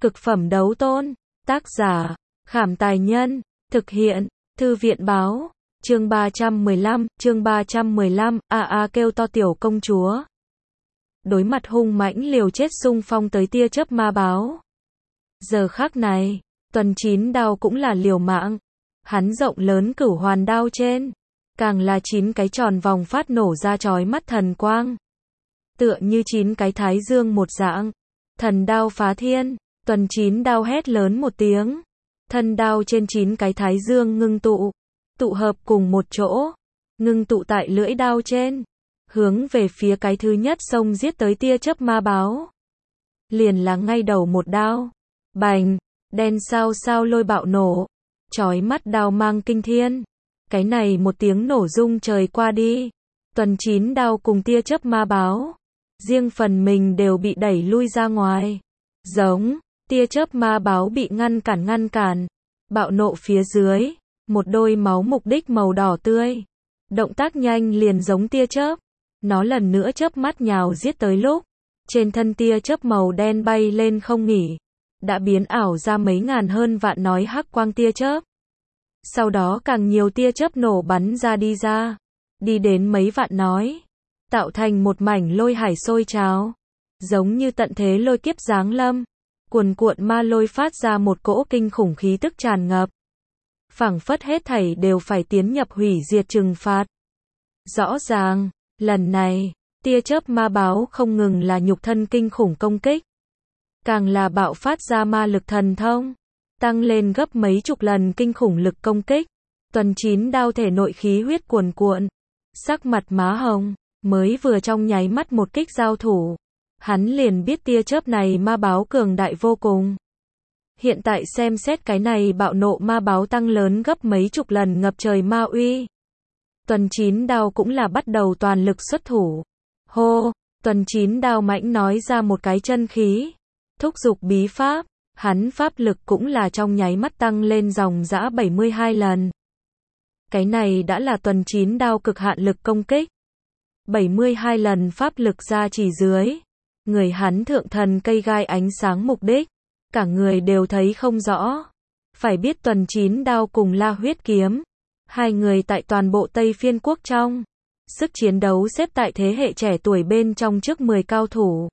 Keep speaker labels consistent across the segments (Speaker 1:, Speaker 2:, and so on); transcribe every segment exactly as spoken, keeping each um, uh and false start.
Speaker 1: Cực phẩm đấu tôn. Tác giả, Khảm Tài Nhân. Thực hiện, Thư viện Báo. Chương ba trăm mười lăm, chương ba trăm mười lăm, a a kêu to tiểu công chúa. Đối mặt hung mãnh liều chết xung phong tới tia chớp ma báo. Giờ khắc này, Tuần Chín Đao cũng là liều mạng. Hắn rộng lớn cửu hoàn đao trên, càng là chín cái tròn vòng phát nổ ra chói mắt thần quang. Tựa như chín cái thái dương một dạng. Thần đao phá thiên, Tuần Chín Đao hét lớn một tiếng. Thân đao trên chín cái thái dương ngưng tụ, tụ hợp cùng một chỗ, ngưng tụ tại lưỡi đao trên, hướng về phía cái thứ nhất xông giết tới tia chớp ma báo. Liền là ngay đầu một đao, bành, đen sao sao lôi bạo nổ, chói mắt đao mang kinh thiên. Cái này một tiếng nổ rung trời qua đi, Tuần Chín Đao cùng tia chớp ma báo, riêng phần mình đều bị đẩy lui ra ngoài. Giống, tia chớp ma báo bị ngăn cản ngăn cản, bạo nộ phía dưới, một đôi máu mục đích màu đỏ tươi. Động tác nhanh liền giống tia chớp, nó lần nữa chớp mắt nhào giết tới lúc, trên thân tia chớp màu đen bay lên không nghỉ, đã biến ảo ra mấy ngàn hơn vạn nói hắc quang tia chớp. Sau đó càng nhiều tia chớp nổ bắn ra đi ra, đi đến mấy vạn nói, tạo thành một mảnh lôi hải sôi trào, giống như tận thế lôi kiếp giáng lâm. Cuồn cuộn ma lôi phát ra một cỗ kinh khủng khí tức tràn ngập, phảng phất hết thảy đều phải tiến nhập hủy diệt trừng phạt. Rõ ràng, lần này, tia chớp ma báo không ngừng là nhục thân kinh khủng công kích, càng là bạo phát ra ma lực thần thông, tăng lên gấp mấy chục lần kinh khủng lực công kích. Tuần Chín Đao thể nội khí huyết cuồn cuộn, sắc mặt má hồng, mới vừa trong nháy mắt một kích giao thủ, hắn liền biết tia chớp này ma báo cường đại vô cùng. Hiện tại xem xét cái này bạo nộ ma báo tăng lớn gấp mấy chục lần ngập trời ma uy. Tuần Chín Đao cũng là bắt đầu toàn lực xuất thủ. Hô, Tuần Chín Đao mãnh nói ra một cái chân khí, thúc giục bí pháp, hắn pháp lực cũng là trong nháy mắt tăng lên dòng dã bảy mươi hai lần. Cái này đã là Tuần Chín Đao cực hạn lực công kích. bảy mươi hai lần pháp lực ra chỉ dưới, người hắn thượng thần cây gai ánh sáng mục đích, cả người đều thấy không rõ. Phải biết Tuần Chín Đao cùng La Huyết Kiếm, hai người tại toàn bộ Tây Phiên quốc trong, sức chiến đấu xếp tại thế hệ trẻ tuổi bên trong trước mười cao thủ.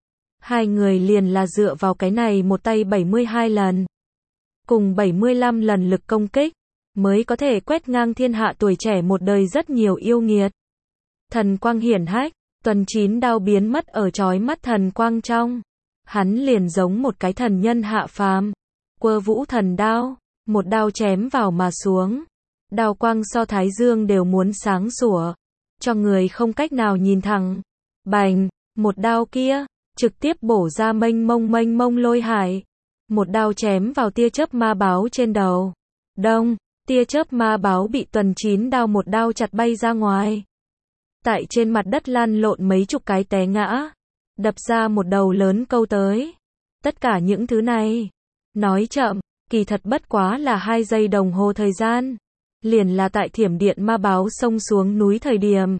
Speaker 1: Hai người liền là dựa vào cái này một tay bảy mươi hai lần, cùng bảy mươi lăm lần lực công kích, mới có thể quét ngang thiên hạ tuổi trẻ một đời rất nhiều yêu nghiệt. Thần quang hiển hách, Tuần Chín Đao biến mất ở chói mắt thần quang trong, hắn liền giống một cái thần nhân hạ phàm, quơ vũ thần đao, một đao chém vào mà xuống, đao quang so thái dương đều muốn sáng sủa, cho người không cách nào nhìn thẳng. Bành, một đao kia, trực tiếp bổ ra mênh mông mênh mông lôi hải, một đao chém vào tia chớp ma báo trên đầu. Đông, tia chớp ma báo bị Tuần Chín Đao một đao chặt bay ra ngoài. Tại trên mặt đất lăn lộn mấy chục cái té ngã, đập ra một đầu lớn câu tới. Tất cả những thứ này, nói chậm, kỳ thật bất quá là hai giây đồng hồ thời gian, liền là tại thiểm điện ma báo xông xuống núi thời điểm.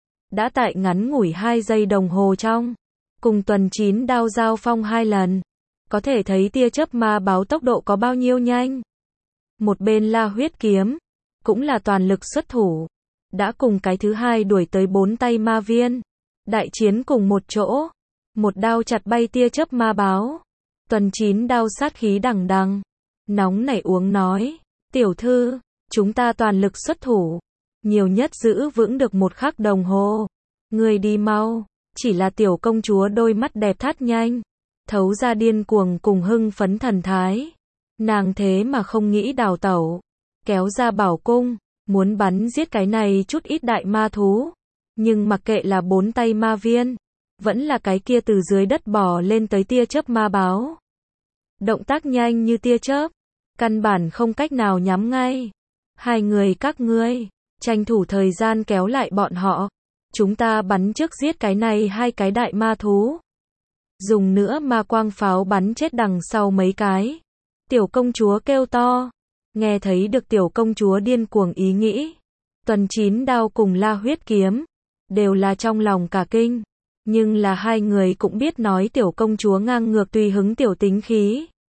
Speaker 1: Đã tại ngắn ngủi hai giây đồng hồ trong, cùng Tuần Chín Đao giao phong hai lần, có thể thấy tia chớp ma báo tốc độ có bao nhiêu nhanh. Một bên La Huyết Kiếm, cũng là toàn lực xuất thủ, đã cùng cái thứ hai đuổi tới bốn tay ma viên, đại chiến cùng một chỗ, một đao chặt bay tia chớp ma báo. Tuần Chín Đao sát khí đằng đằng, nóng nảy uống nói, tiểu thư, chúng ta toàn lực xuất thủ, nhiều nhất giữ vững được một khắc đồng hồ, người đi mau. Chỉ là tiểu công chúa đôi mắt đẹp thắt nhanh, thấu ra điên cuồng cùng hưng phấn thần thái, nàng thế mà không nghĩ đào tẩu, kéo ra bảo cung, muốn bắn giết cái này chút ít đại ma thú, nhưng mặc kệ là bốn tay ma viên, vẫn là cái kia từ dưới đất bò lên tới tia chớp ma báo. Động tác nhanh như tia chớp, căn bản không cách nào nhắm ngay. Hai người các ngươi, tranh thủ thời gian kéo lại bọn họ, chúng ta bắn trước giết cái này hai cái đại ma thú. Dùng nữa ma quang pháo bắn chết đằng sau mấy cái. Tiểu công chúa kêu to. Nghe thấy được tiểu công chúa điên cuồng ý nghĩ, Tuần Chín Đao cùng La Huyết Kiếm đều là trong lòng cả kinh, nhưng là hai người cũng biết nói tiểu công chúa ngang ngược tùy hứng tiểu tính khí,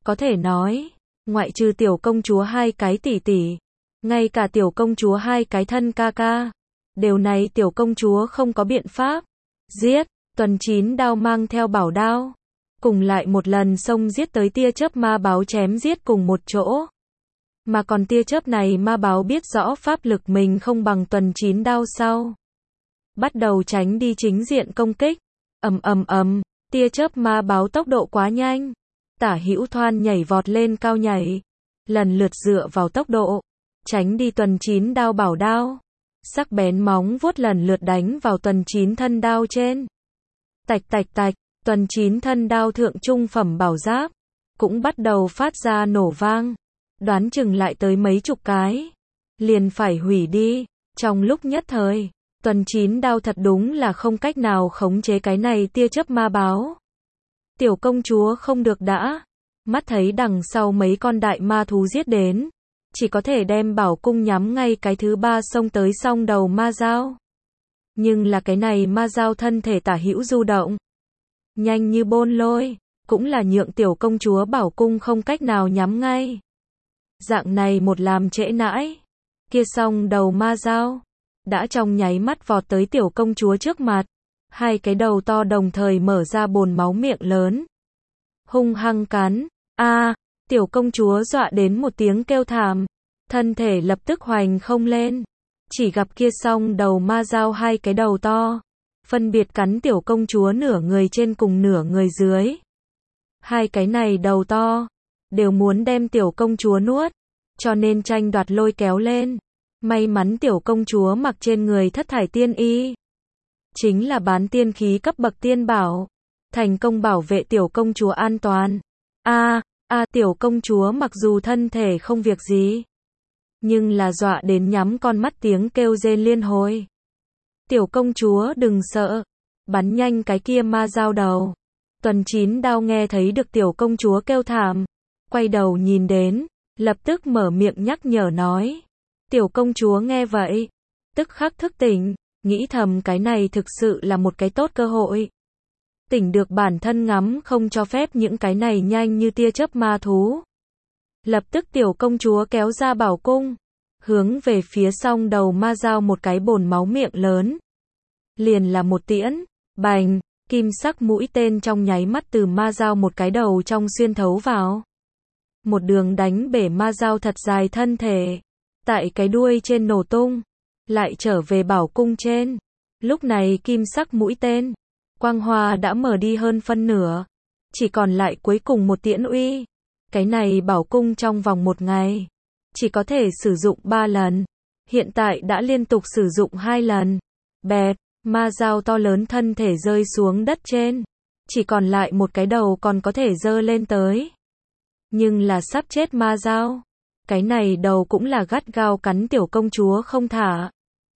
Speaker 1: Có thể nói, ngoại trừ tiểu công chúa hai cái tỷ tỷ, ngay cả tiểu công chúa hai cái thân ca ca, điều này tiểu công chúa không có biện pháp. Giết, Tuần Chín Đao mang theo bảo đao, cùng lại một lần xông giết tới tia chớp ma báo chém giết cùng một chỗ. Mà còn tia chớp này ma báo biết rõ pháp lực mình không bằng Tuần Chín Đao sau. Bắt đầu tránh đi chính diện công kích. Ầm ầm ầm, tia chớp ma báo tốc độ quá nhanh. Tả hữu thoan nhảy vọt lên cao nhảy. Lần lượt dựa vào tốc độ. Tránh đi Tuần Chín Đao bảo đao. Sắc bén móng vuốt lần lượt đánh vào Tuần Chín thân đao trên. Tạch tạch tạch, Tuần Chín thân đao thượng trung phẩm bảo giáp. Cũng bắt đầu phát ra nổ vang. Đoán chừng lại tới mấy chục cái. Liền phải hủy đi. Trong lúc nhất thời, Tuần Chín Đao thật đúng là không cách nào khống chế cái này tia chớp ma báo. Tiểu công chúa không được đã. Mắt thấy đằng sau mấy con đại ma thú giết đến. Chỉ có thể đem bảo cung nhắm ngay cái thứ ba xông tới song đầu ma dao. Nhưng là cái này ma dao thân thể tả hữu du động. Nhanh như bôn lôi. Cũng là nhượng tiểu công chúa bảo cung không cách nào nhắm ngay. Dạng này một làm trễ nãi. Kia song đầu ma dao đã trong nháy mắt vọt tới tiểu công chúa trước mặt. Hai cái đầu to đồng thời mở ra bồn máu miệng lớn. Hung hăng cắn. A, tiểu công chúa dọa đến một tiếng kêu thảm. Thân thể lập tức hoành không lên. Chỉ gặp kia song đầu ma dao hai cái đầu to. Phân biệt cắn tiểu công chúa nửa người trên cùng nửa người dưới. Hai cái này đầu to. Đều muốn đem tiểu công chúa nuốt. Cho nên tranh đoạt lôi kéo lên. May mắn tiểu công chúa mặc trên người thất thải tiên y. Chính là bán tiên khí cấp bậc tiên bảo. Thành công bảo vệ tiểu công chúa an toàn. A, a tiểu công chúa mặc dù thân thể không việc gì. Nhưng là dọa đến nhắm con mắt tiếng kêu rên liên hồi. Tiểu công chúa đừng sợ. Bắn nhanh cái kia ma dao đầu. Tuần Chín Đao nghe thấy được tiểu công chúa kêu thảm. Quay đầu nhìn đến. Lập tức mở miệng nhắc nhở nói. Tiểu công chúa nghe vậy. Tức khắc thức tỉnh. Nghĩ thầm cái này thực sự là một cái tốt cơ hội. Tỉnh được bản thân ngắm không cho phép những cái này nhanh như tia chớp ma thú. Lập tức tiểu công chúa kéo ra bảo cung. Hướng về phía song đầu ma dao một cái bồn máu miệng lớn. Liền là một tiễn. Bành. Kim sắc mũi tên trong nháy mắt từ ma dao một cái đầu trong xuyên thấu vào. Một đường đánh bể ma dao thật dài thân thể. Tại cái đuôi trên nổ tung. Lại trở về bảo cung trên. Lúc này kim sắc mũi tên. Quang hoa đã mở đi hơn phân nửa. Chỉ còn lại cuối cùng một tiễn uy. Cái này bảo cung trong vòng một ngày. Chỉ có thể sử dụng ba lần. Hiện tại đã liên tục sử dụng hai lần. Bẹp, ma dao to lớn thân thể rơi xuống đất trên. Chỉ còn lại một cái đầu còn có thể dơ lên tới. Nhưng là sắp chết ma dao. Cái này đầu cũng là gắt gao cắn tiểu công chúa không thả.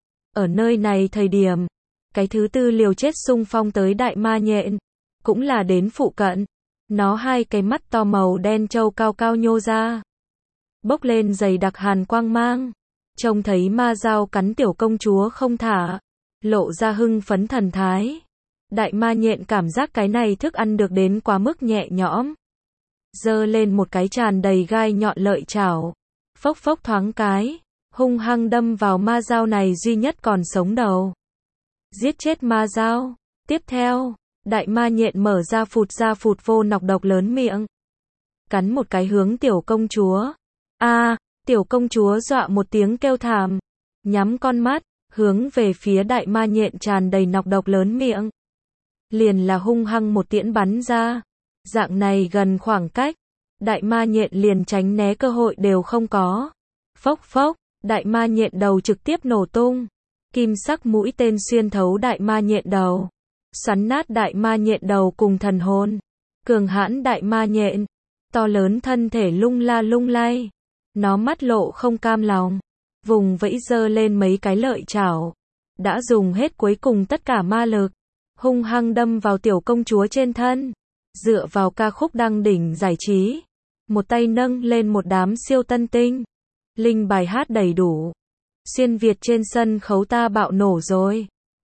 Speaker 1: Ở nơi này thời điểm, cái thứ tư liều chết xung phong tới đại ma nhện, cũng là đến phụ cận. Nó hai cái mắt to màu đen trâu cao cao nhô ra. Bốc lên dày đặc hàn quang mang. Trông thấy ma dao cắn tiểu công chúa không thả. Lộ ra hưng phấn thần thái. Đại ma nhện cảm giác cái này thức ăn được đến quá mức nhẹ nhõm. Giơ lên một cái tràn đầy gai nhọn lợi chảo. Phốc phốc thoáng cái. Hung hăng đâm vào ma dao này duy nhất còn sống đầu. Giết chết ma dao. Tiếp theo, đại ma nhện mở ra phụt ra phụt vô nọc độc lớn miệng. Cắn một cái hướng tiểu công chúa. A, tiểu công chúa dọa một tiếng kêu thảm. Nhắm con mắt, hướng về phía đại ma nhện tràn đầy nọc độc lớn miệng. Liền là hung hăng một tiễn bắn ra. Dạng này gần khoảng cách. Đại ma nhện liền tránh né cơ hội đều không có. Phốc phốc. Đại ma nhện đầu trực tiếp nổ tung. Kim sắc mũi tên xuyên thấu đại ma nhện đầu. Xoắn nát đại ma nhện đầu cùng thần hồn. Cường hãn đại ma nhện. To lớn thân thể lung la lung lay. Nó mắt lộ không cam lòng. Vùng vẫy giơ lên mấy cái lợi chảo. Đã dùng hết cuối cùng tất cả ma lực. Hung hăng đâm vào tiểu công chúa trên thân. Dựa vào ca khúc đăng đỉnh giải trí. Một tay nâng lên một đám siêu tân tinh. Linh bài hát đầy đủ. Xuyên Việt trên sân khấu ta bạo nổ rồi.